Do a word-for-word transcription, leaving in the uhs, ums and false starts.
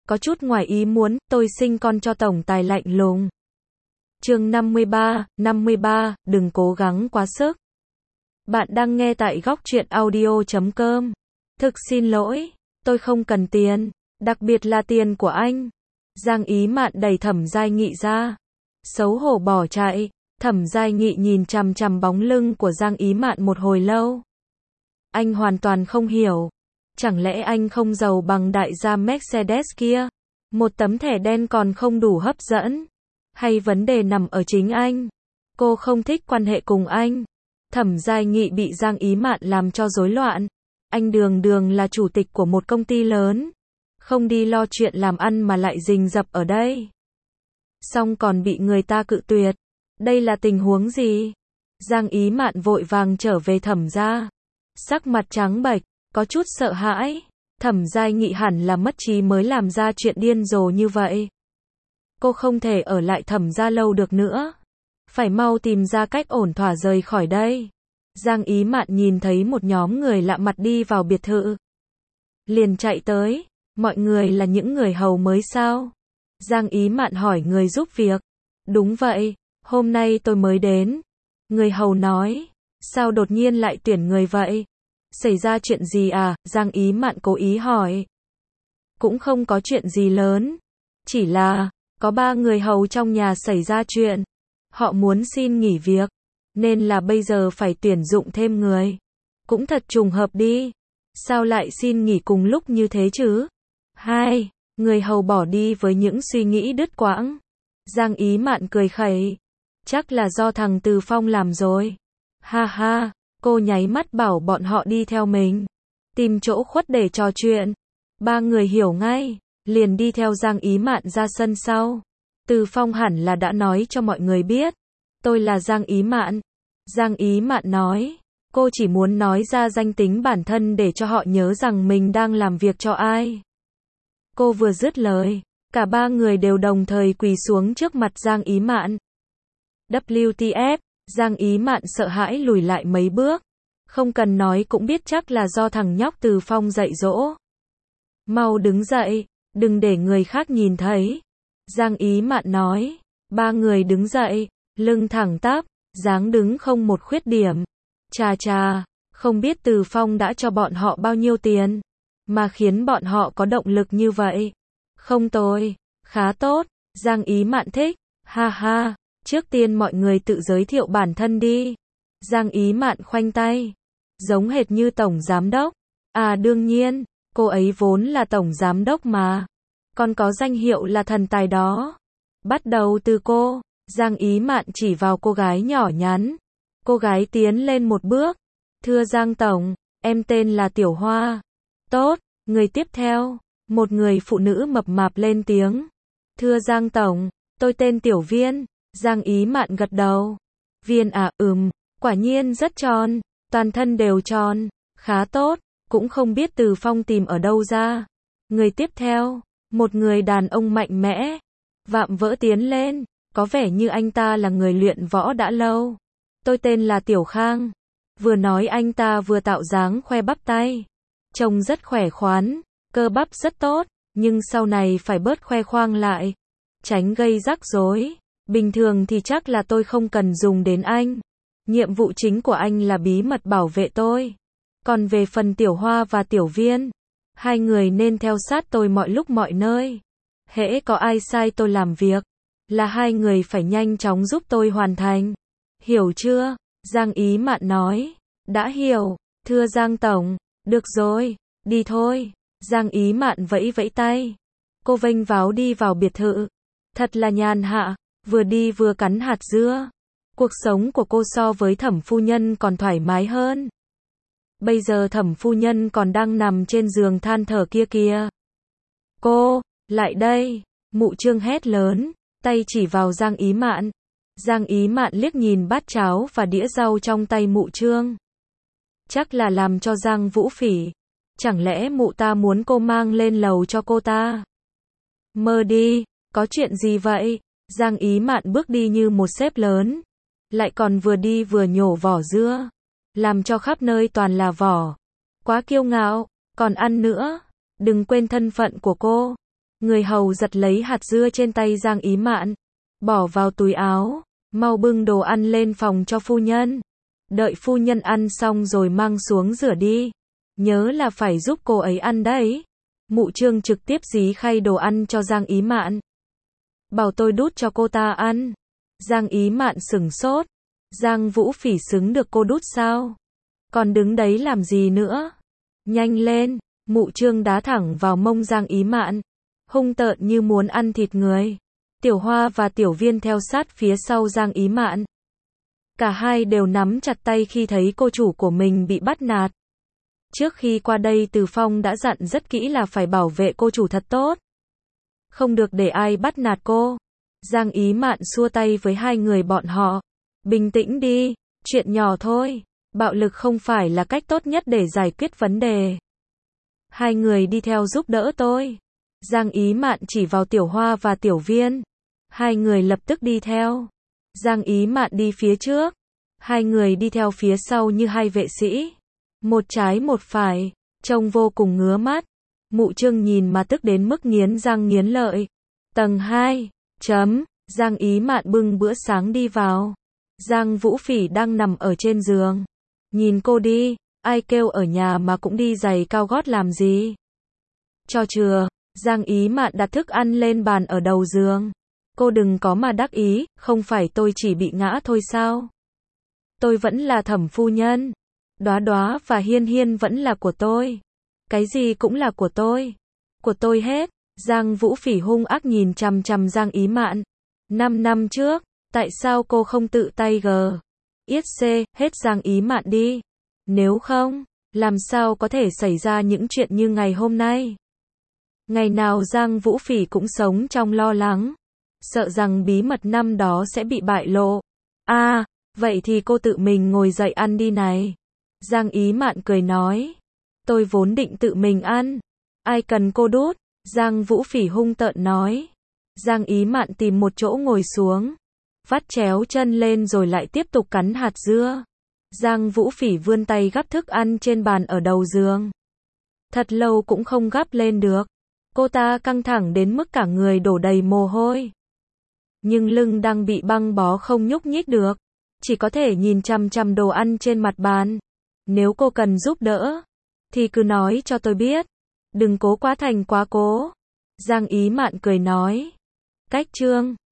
có chút ngoài ý muốn, tôi sinh con cho tổng tài lạnh lùng. Chương năm mươi ba, năm mươi ba, đừng cố gắng quá sức. Bạn đang nghe tại góc truyện audio chấm com. Thực xin lỗi, tôi không cần tiền, đặc biệt là tiền của anh. Giang Ý Mạn đẩy Thẩm Giai Nghị ra. Xấu hổ bỏ chạy, Thẩm Giai Nghị nhìn chằm chằm bóng lưng của Giang Ý Mạn một hồi lâu. Anh hoàn toàn không hiểu. Chẳng lẽ anh không giàu bằng đại gia Mercedes kia? Một tấm thẻ đen còn không đủ hấp dẫn? Hay vấn đề nằm ở chính anh? Cô không thích quan hệ cùng anh. Thẩm Giai Nghị bị Giang Ý Mạn làm cho rối loạn. Anh đường đường là chủ tịch của một công ty lớn. Không đi lo chuyện làm ăn mà lại rình rập ở đây. Xong còn bị người ta cự tuyệt. Đây là tình huống gì? Giang Ý Mạn vội vàng trở về Thẩm gia. Sắc mặt trắng bệch, có chút sợ hãi. Thẩm Giai Nghị hẳn là mất trí mới làm ra chuyện điên rồ như vậy. Cô không thể ở lại Thẩm gia lâu được nữa. Phải mau tìm ra cách ổn thỏa rời khỏi đây. Giang Ý Mạn nhìn thấy một nhóm người lạ mặt đi vào biệt thự. Liền chạy tới. Mọi người là những người hầu mới sao? Giang Ý Mạn hỏi người giúp việc. Đúng vậy, hôm nay tôi mới đến. Người hầu nói. Sao đột nhiên lại tuyển người vậy? Xảy ra chuyện gì à? Giang Ý Mạn cố ý hỏi. Cũng không có chuyện gì lớn. Chỉ là, có ba người hầu trong nhà xảy ra chuyện. Họ muốn xin nghỉ việc. Nên là bây giờ phải tuyển dụng thêm người. Cũng thật trùng hợp đi. Sao lại xin nghỉ cùng lúc như thế chứ? Hai, người hầu bỏ đi với những suy nghĩ đứt quãng. Giang Ý Mạn cười khẩy. Chắc là do thằng Từ Phong làm rồi. Ha ha, cô nháy mắt bảo bọn họ đi theo mình. Tìm chỗ khuất để trò chuyện. Ba người hiểu ngay, liền đi theo Giang Ý Mạn ra sân sau. Từ Phong hẳn là đã nói cho mọi người biết. Tôi là Giang Ý Mạn. Giang Ý Mạn nói. Cô chỉ muốn nói ra danh tính bản thân để cho họ nhớ rằng mình đang làm việc cho ai. Cô vừa dứt lời, cả ba người đều đồng thời quỳ xuống trước mặt Giang Ý Mạn. vê kép ép, Giang Ý Mạn sợ hãi lùi lại mấy bước. Không cần nói cũng biết chắc là do thằng nhóc Từ Phong dạy dỗ. Mau đứng dậy, đừng để người khác nhìn thấy. Giang Ý Mạn nói. Ba người đứng dậy, lưng thẳng tắp, dáng đứng không một khuyết điểm. Chà chà, không biết Từ Phong đã cho bọn họ bao nhiêu tiền, mà khiến bọn họ có động lực như vậy. Không tồi, khá tốt, Giang Ý Mạn thích, ha ha, trước tiên mọi người tự giới thiệu bản thân đi. Giang Ý Mạn khoanh tay, giống hệt như tổng giám đốc. À đương nhiên, cô ấy vốn là tổng giám đốc mà, còn có danh hiệu là thần tài đó. Bắt đầu từ cô, Giang Ý Mạn chỉ vào cô gái nhỏ nhắn. Cô gái tiến lên một bước. Thưa Giang Tổng, em tên là Tiểu Hoa. Tốt, người tiếp theo, một người phụ nữ mập mạp lên tiếng. Thưa Giang Tổng, tôi tên Tiểu Viên. Giang Ý Mạn gật đầu. Viên à, ừm, quả nhiên rất tròn, toàn thân đều tròn, khá tốt, cũng không biết Từ Phong tìm ở đâu ra. Người tiếp theo, một người đàn ông mạnh mẽ, vạm vỡ tiến lên, có vẻ như anh ta là người luyện võ đã lâu. Tôi tên là Tiểu Khang. Vừa nói anh ta vừa tạo dáng khoe bắp tay. Trông rất khỏe khoắn, cơ bắp rất tốt, nhưng sau này phải bớt khoe khoang lại, tránh gây rắc rối. Bình thường thì chắc là tôi không cần dùng đến anh. Nhiệm vụ chính của anh là bí mật bảo vệ tôi. Còn về phần Tiểu Hoa và Tiểu Viên, hai người nên theo sát tôi mọi lúc mọi nơi. Hễ có ai sai tôi làm việc, là hai người phải nhanh chóng giúp tôi hoàn thành. Hiểu chưa? Giang Ý Mạn nói. Đã hiểu, thưa Giang Tổng. Được rồi, đi thôi. Giang Ý Mạn vẫy vẫy tay. Cô vênh váo đi vào biệt thự. Thật là nhàn hạ, vừa đi vừa cắn hạt dưa. Cuộc sống của cô so với Thẩm phu nhân còn thoải mái hơn. Bây giờ Thẩm phu nhân còn đang nằm trên giường than thở kia kìa. Cô, lại đây. Mụ Trương hét lớn, tay chỉ vào Giang Ý Mạn. Giang Ý Mạn liếc nhìn bát cháo và đĩa rau trong tay mụ Trương. Chắc là làm cho Giang Vũ Phỉ. Chẳng lẽ mụ ta muốn cô mang lên lầu cho cô ta? Mơ đi, có chuyện gì vậy? Giang Ý Mạn bước đi như một sếp lớn. Lại còn vừa đi vừa nhổ vỏ dưa. Làm cho khắp nơi toàn là vỏ. Quá kiêu ngạo, còn ăn nữa. Đừng quên thân phận của cô. Người hầu giật lấy hạt dưa trên tay Giang Ý Mạn, bỏ vào túi áo, mau bưng đồ ăn lên phòng cho phu nhân. Đợi phu nhân ăn xong rồi mang xuống rửa đi. Nhớ là phải giúp cô ấy ăn đấy. Mụ Trương trực tiếp dí khay đồ ăn cho Giang Ý Mạn. Bảo tôi đút cho cô ta ăn. Giang Ý Mạn sửng sốt. Giang Vũ Phỉ xứng được cô đút sao? Còn đứng đấy làm gì nữa? Nhanh lên, mụ Trương đá thẳng vào mông Giang Ý Mạn, hung tợn như muốn ăn thịt người. Tiểu Hoa và Tiểu Viên theo sát phía sau Giang Ý Mạn. Cả hai đều nắm chặt tay khi thấy cô chủ của mình bị bắt nạt. Trước khi qua đây Từ Phong đã dặn rất kỹ là phải bảo vệ cô chủ thật tốt. Không được để ai bắt nạt cô. Giang Ý Mạn xua tay với hai người bọn họ. Bình tĩnh đi, chuyện nhỏ thôi. Bạo lực không phải là cách tốt nhất để giải quyết vấn đề. Hai người đi theo giúp đỡ tôi. Giang Ý Mạn chỉ vào Tiểu Hoa và Tiểu Viên. Hai người lập tức đi theo. Giang Ý Mạn đi phía trước. Hai người đi theo phía sau như hai vệ sĩ. Một trái một phải, trông vô cùng ngứa mắt. Mụ Trương nhìn mà tức đến mức nghiến răng nghiến lợi. Tầng hai, chấm, Giang Ý Mạn bưng bữa sáng đi vào. Giang Vũ Phỉ đang nằm ở trên giường. Nhìn cô đi, ai kêu ở nhà mà cũng đi giày cao gót làm gì? Cho chừa, Giang Ý Mạn đặt thức ăn lên bàn ở đầu giường. Cô đừng có mà đắc ý, không phải tôi chỉ bị ngã thôi sao? Tôi vẫn là Thẩm phu nhân. Đóa Đóa và Hiên Hiên vẫn là của tôi. Cái gì cũng là của tôi. Của tôi hết. Giang Vũ Phỉ hung ác nhìn chằm chằm Giang Ý Mạn. Năm năm trước, tại sao cô không tự tay gờ? Yết xê, hết Giang Ý Mạn đi. Nếu không, làm sao có thể xảy ra những chuyện như ngày hôm nay? Ngày nào Giang Vũ Phỉ cũng sống trong lo lắng. Sợ rằng bí mật năm đó sẽ bị bại lộ. À, vậy thì cô tự mình ngồi dậy ăn đi này. Giang Ý Mạn cười nói. Tôi vốn định tự mình ăn. Ai cần cô đút? Giang Vũ Phỉ hung tợn nói. Giang Ý Mạn tìm một chỗ ngồi xuống. Vắt chéo chân lên rồi lại tiếp tục cắn hạt dưa. Giang Vũ Phỉ vươn tay gắp thức ăn trên bàn ở đầu giường. Thật lâu cũng không gắp lên được. Cô ta căng thẳng đến mức cả người đổ đầy mồ hôi. Nhưng lưng đang bị băng bó không nhúc nhích được. Chỉ có thể nhìn chằm chằm đồ ăn trên mặt bàn. Nếu cô cần giúp đỡ, thì cứ nói cho tôi biết. Đừng cố quá thành quá cố. Giang Ý Mạn cười nói. Cách chương